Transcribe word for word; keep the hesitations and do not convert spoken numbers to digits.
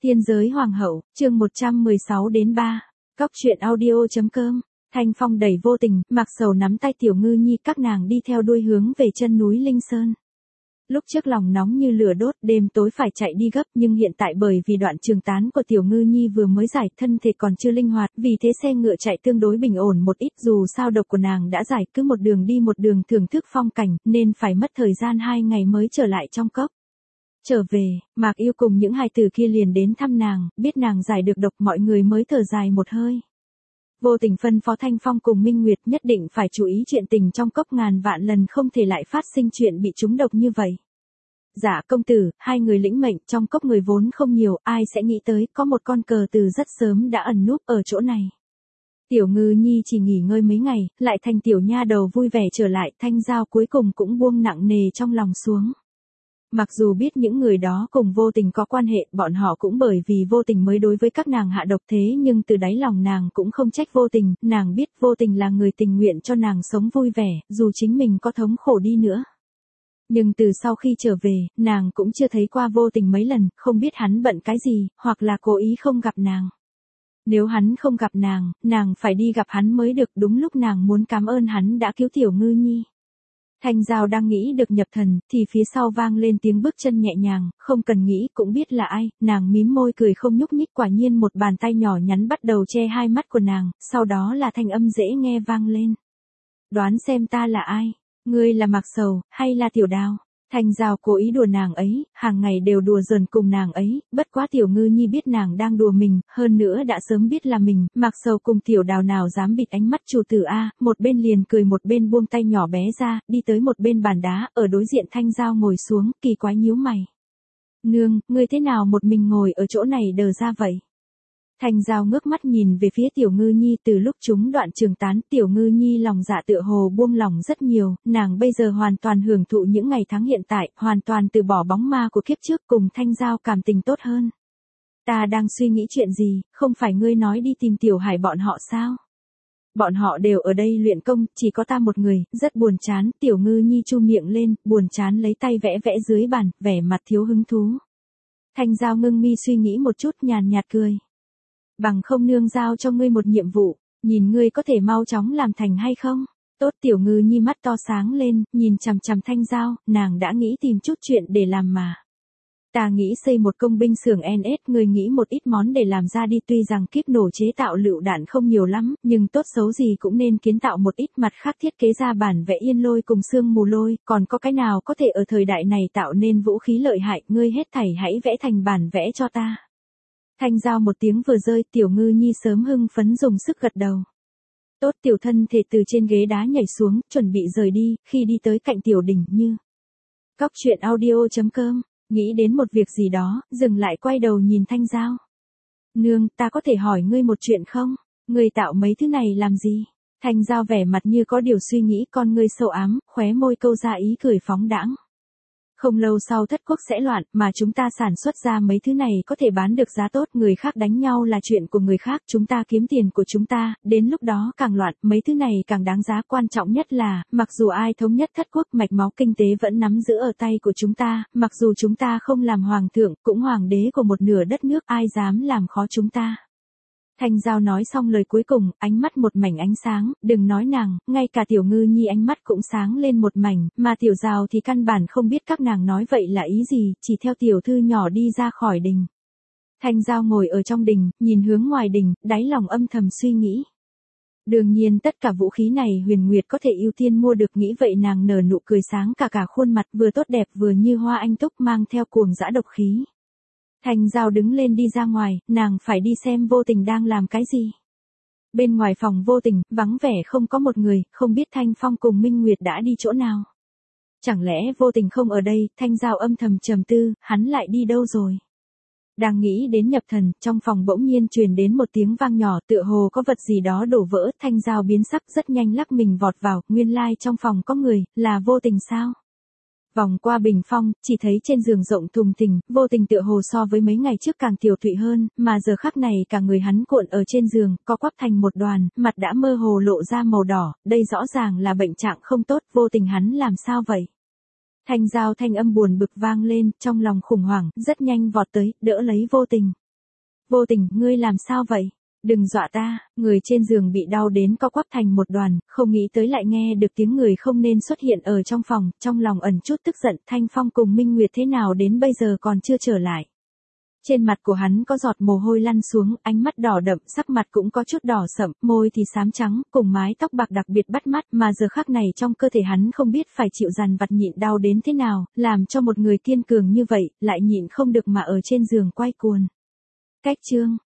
Tiên giới hoàng hậu, chương một trăm mười sáu đến ba. Cóc truyện audio.com. Thanh Phong đẩy Vô Tình, Mạc Sầu nắm tay Tiểu Ngư Nhi, các nàng đi theo đuôi hướng về chân núi Linh Sơn. Lúc trước lòng nóng như lửa đốt, đêm tối phải chạy đi gấp, nhưng hiện tại bởi vì đoạn trường tán của Tiểu Ngư Nhi vừa mới giải, thân thể còn chưa linh hoạt, vì thế xe ngựa chạy tương đối bình ổn một ít, dù sao độc của nàng đã giải, cứ một đường đi một đường thưởng thức phong cảnh, nên phải mất thời gian hai ngày mới trở lại trong cốc. Trở về, Mạc Yêu cùng những hài tử kia liền đến thăm nàng, biết nàng giải được độc, mọi người mới thở dài một hơi. Vô Tình phân phó Thanh Phong cùng Minh Nguyệt nhất định phải chú ý chuyện tình trong cốc, ngàn vạn lần không thể lại phát sinh chuyện bị trúng độc như vậy. Dạ công tử, hai người lĩnh mệnh, trong cốc người vốn không nhiều, ai sẽ nghĩ tới có một con cờ từ rất sớm đã ẩn núp ở chỗ này. Tiểu Ngư Nhi chỉ nghỉ ngơi mấy ngày, lại thành tiểu nha đầu vui vẻ trở lại, Thanh Giao cuối cùng cũng buông nặng nề trong lòng xuống. Mặc dù biết những người đó cùng Vô Tình có quan hệ, bọn họ cũng bởi vì Vô Tình mới đối với các nàng hạ độc, thế nhưng từ đáy lòng nàng cũng không trách Vô Tình, nàng biết Vô Tình là người tình nguyện cho nàng sống vui vẻ, dù chính mình có thống khổ đi nữa. Nhưng từ sau khi trở về, nàng cũng chưa thấy qua Vô Tình mấy lần, không biết hắn bận cái gì, hoặc là cố ý không gặp nàng. Nếu hắn không gặp nàng, nàng phải đi gặp hắn mới được, đúng lúc nàng muốn cảm ơn hắn đã cứu Tiểu Ngư Nhi. Thanh Giao đang nghĩ được nhập thần, thì phía sau vang lên tiếng bước chân nhẹ nhàng, không cần nghĩ cũng biết là ai, nàng mím môi cười không nhúc nhích, quả nhiên một bàn tay nhỏ nhắn bắt đầu che hai mắt của nàng, sau đó là thanh âm dễ nghe vang lên. Đoán xem ta là ai, ngươi là Mạc Sầu, hay là Tiểu Đào? Thanh Giao cố ý đùa nàng ấy, hàng ngày đều đùa giỡn cùng nàng ấy, bất quá Tiểu Ngư Nhi biết nàng đang đùa mình, hơn nữa đã sớm biết là mình, Mạc Sầu cùng Tiểu Đào nào dám bịt ánh mắt chủ tử a, một bên liền cười một bên buông tay nhỏ bé ra, đi tới một bên bàn đá, ở đối diện Thanh Giao ngồi xuống, kỳ quái nhíu mày. Nương, ngươi thế nào một mình ngồi ở chỗ này đờ ra vậy? Thanh Giao ngước mắt nhìn về phía Tiểu Ngư Nhi, từ lúc chúng đoạn trường tán, Tiểu Ngư Nhi lòng dạ tựa hồ buông lòng rất nhiều, nàng bây giờ hoàn toàn hưởng thụ những ngày tháng hiện tại, hoàn toàn từ bỏ bóng ma của kiếp trước, cùng Thanh Giao cảm tình tốt hơn. Ta đang suy nghĩ chuyện gì, không phải ngươi nói đi tìm Tiểu Hải bọn họ sao? Bọn họ đều ở đây luyện công, chỉ có ta một người, rất buồn chán, Tiểu Ngư Nhi chu miệng lên, buồn chán lấy tay vẽ vẽ dưới bàn, vẻ mặt thiếu hứng thú. Thanh Giao ngưng mi suy nghĩ một chút, nhàn nhạt cười. Bằng không nương giao cho ngươi một nhiệm vụ, nhìn ngươi có thể mau chóng làm thành hay không? Tốt. Tiểu Ngư Nhi mắt to sáng lên, nhìn chằm chằm Thanh Giao, nàng đã nghĩ tìm chút chuyện để làm mà. Ta nghĩ xây một công binh xưởng en ét, ngươi nghĩ một ít món để làm ra đi, tuy rằng kíp nổ chế tạo lựu đạn không nhiều lắm, nhưng tốt xấu gì cũng nên kiến tạo một ít, mặt khác thiết kế ra bản vẽ yên lôi cùng sương mù lôi, còn có cái nào có thể ở thời đại này tạo nên vũ khí lợi hại, ngươi hết thảy hãy vẽ thành bản vẽ cho ta. Thanh Giao một tiếng vừa rơi, Tiểu Ngư Nhi sớm hưng phấn dùng sức gật đầu. Tốt. Tiểu thân thể từ trên ghế đá nhảy xuống, chuẩn bị rời đi, khi đi tới cạnh Tiểu Đỉnh Như. Cóc truyện audio.com, nghĩ đến một việc gì đó, dừng lại quay đầu nhìn Thanh Giao. Nương, ta có thể hỏi ngươi một chuyện không? Ngươi tạo mấy thứ này làm gì? Thanh Giao vẻ mặt như có điều suy nghĩ, con ngươi sâu ám, khóe môi câu ra ý cười phóng đãng. Không lâu sau thất quốc sẽ loạn, mà chúng ta sản xuất ra mấy thứ này có thể bán được giá tốt, người khác đánh nhau là chuyện của người khác, chúng ta kiếm tiền của chúng ta, đến lúc đó càng loạn, mấy thứ này càng đáng giá, quan trọng nhất là, mặc dù ai thống nhất thất quốc, mạch máu kinh tế vẫn nắm giữ ở tay của chúng ta, mặc dù chúng ta không làm hoàng thượng, cũng hoàng đế của một nửa đất nước, ai dám làm khó chúng ta. Thanh Giao nói xong lời cuối cùng, ánh mắt một mảnh ánh sáng, đừng nói nàng, ngay cả Tiểu Ngư Nhi ánh mắt cũng sáng lên một mảnh, mà Tiểu Giao thì căn bản không biết các nàng nói vậy là ý gì, chỉ theo tiểu thư nhỏ đi ra khỏi đình. Thanh Giao ngồi ở trong đình, nhìn hướng ngoài đình, đáy lòng âm thầm suy nghĩ. Đương nhiên tất cả vũ khí này Huyền Nguyệt có thể ưu tiên mua được, nghĩ vậy nàng nở nụ cười sáng cả cả khuôn mặt, vừa tốt đẹp vừa như hoa anh túc, mang theo cuồng dã độc khí. Thanh Giao đứng lên đi ra ngoài, nàng phải đi xem Vô Tình đang làm cái gì. Bên ngoài phòng Vô Tình, vắng vẻ không có một người, không biết Thanh Phong cùng Minh Nguyệt đã đi chỗ nào. Chẳng lẽ Vô Tình không ở đây? Thanh Giao âm thầm trầm tư, hắn lại đi đâu rồi? Đang nghĩ đến nhập thần, trong phòng bỗng nhiên truyền đến một tiếng vang nhỏ, tựa hồ có vật gì đó đổ vỡ, Thanh Giao biến sắc rất nhanh lắc mình vọt vào, nguyên lai trong phòng có người, là Vô Tình sao? Vòng qua bình phong, chỉ thấy trên giường rộng thùng thình, Vô Tình tựa hồ so với mấy ngày trước càng tiểu thụy hơn, mà giờ khắc này cả người hắn cuộn ở trên giường, co quắp thành một đoàn, mặt đã mơ hồ lộ ra màu đỏ, đây rõ ràng là bệnh trạng không tốt, Vô Tình hắn làm sao vậy? Thanh Giao thanh âm buồn bực vang lên, trong lòng khủng hoảng, rất nhanh vọt tới, đỡ lấy Vô Tình. Vô Tình, ngươi làm sao vậy? Đừng dọa ta. Người trên giường bị đau đến co quắp thành một đoàn, không nghĩ tới lại nghe được tiếng người không nên xuất hiện ở trong phòng, trong lòng ẩn chút tức giận. Thanh Phong cùng Minh Nguyệt thế nào đến bây giờ còn chưa trở lại. Trên mặt của hắn có giọt mồ hôi lăn xuống, ánh mắt đỏ đậm, sắc mặt cũng có chút đỏ sậm, môi thì xám trắng, cùng mái tóc bạc đặc biệt bắt mắt, mà giờ khắc này trong cơ thể hắn không biết phải chịu dằn vặt nhịn đau đến thế nào, làm cho một người kiên cường như vậy, lại nhịn không được mà ở trên giường quay cuồng. Cách chương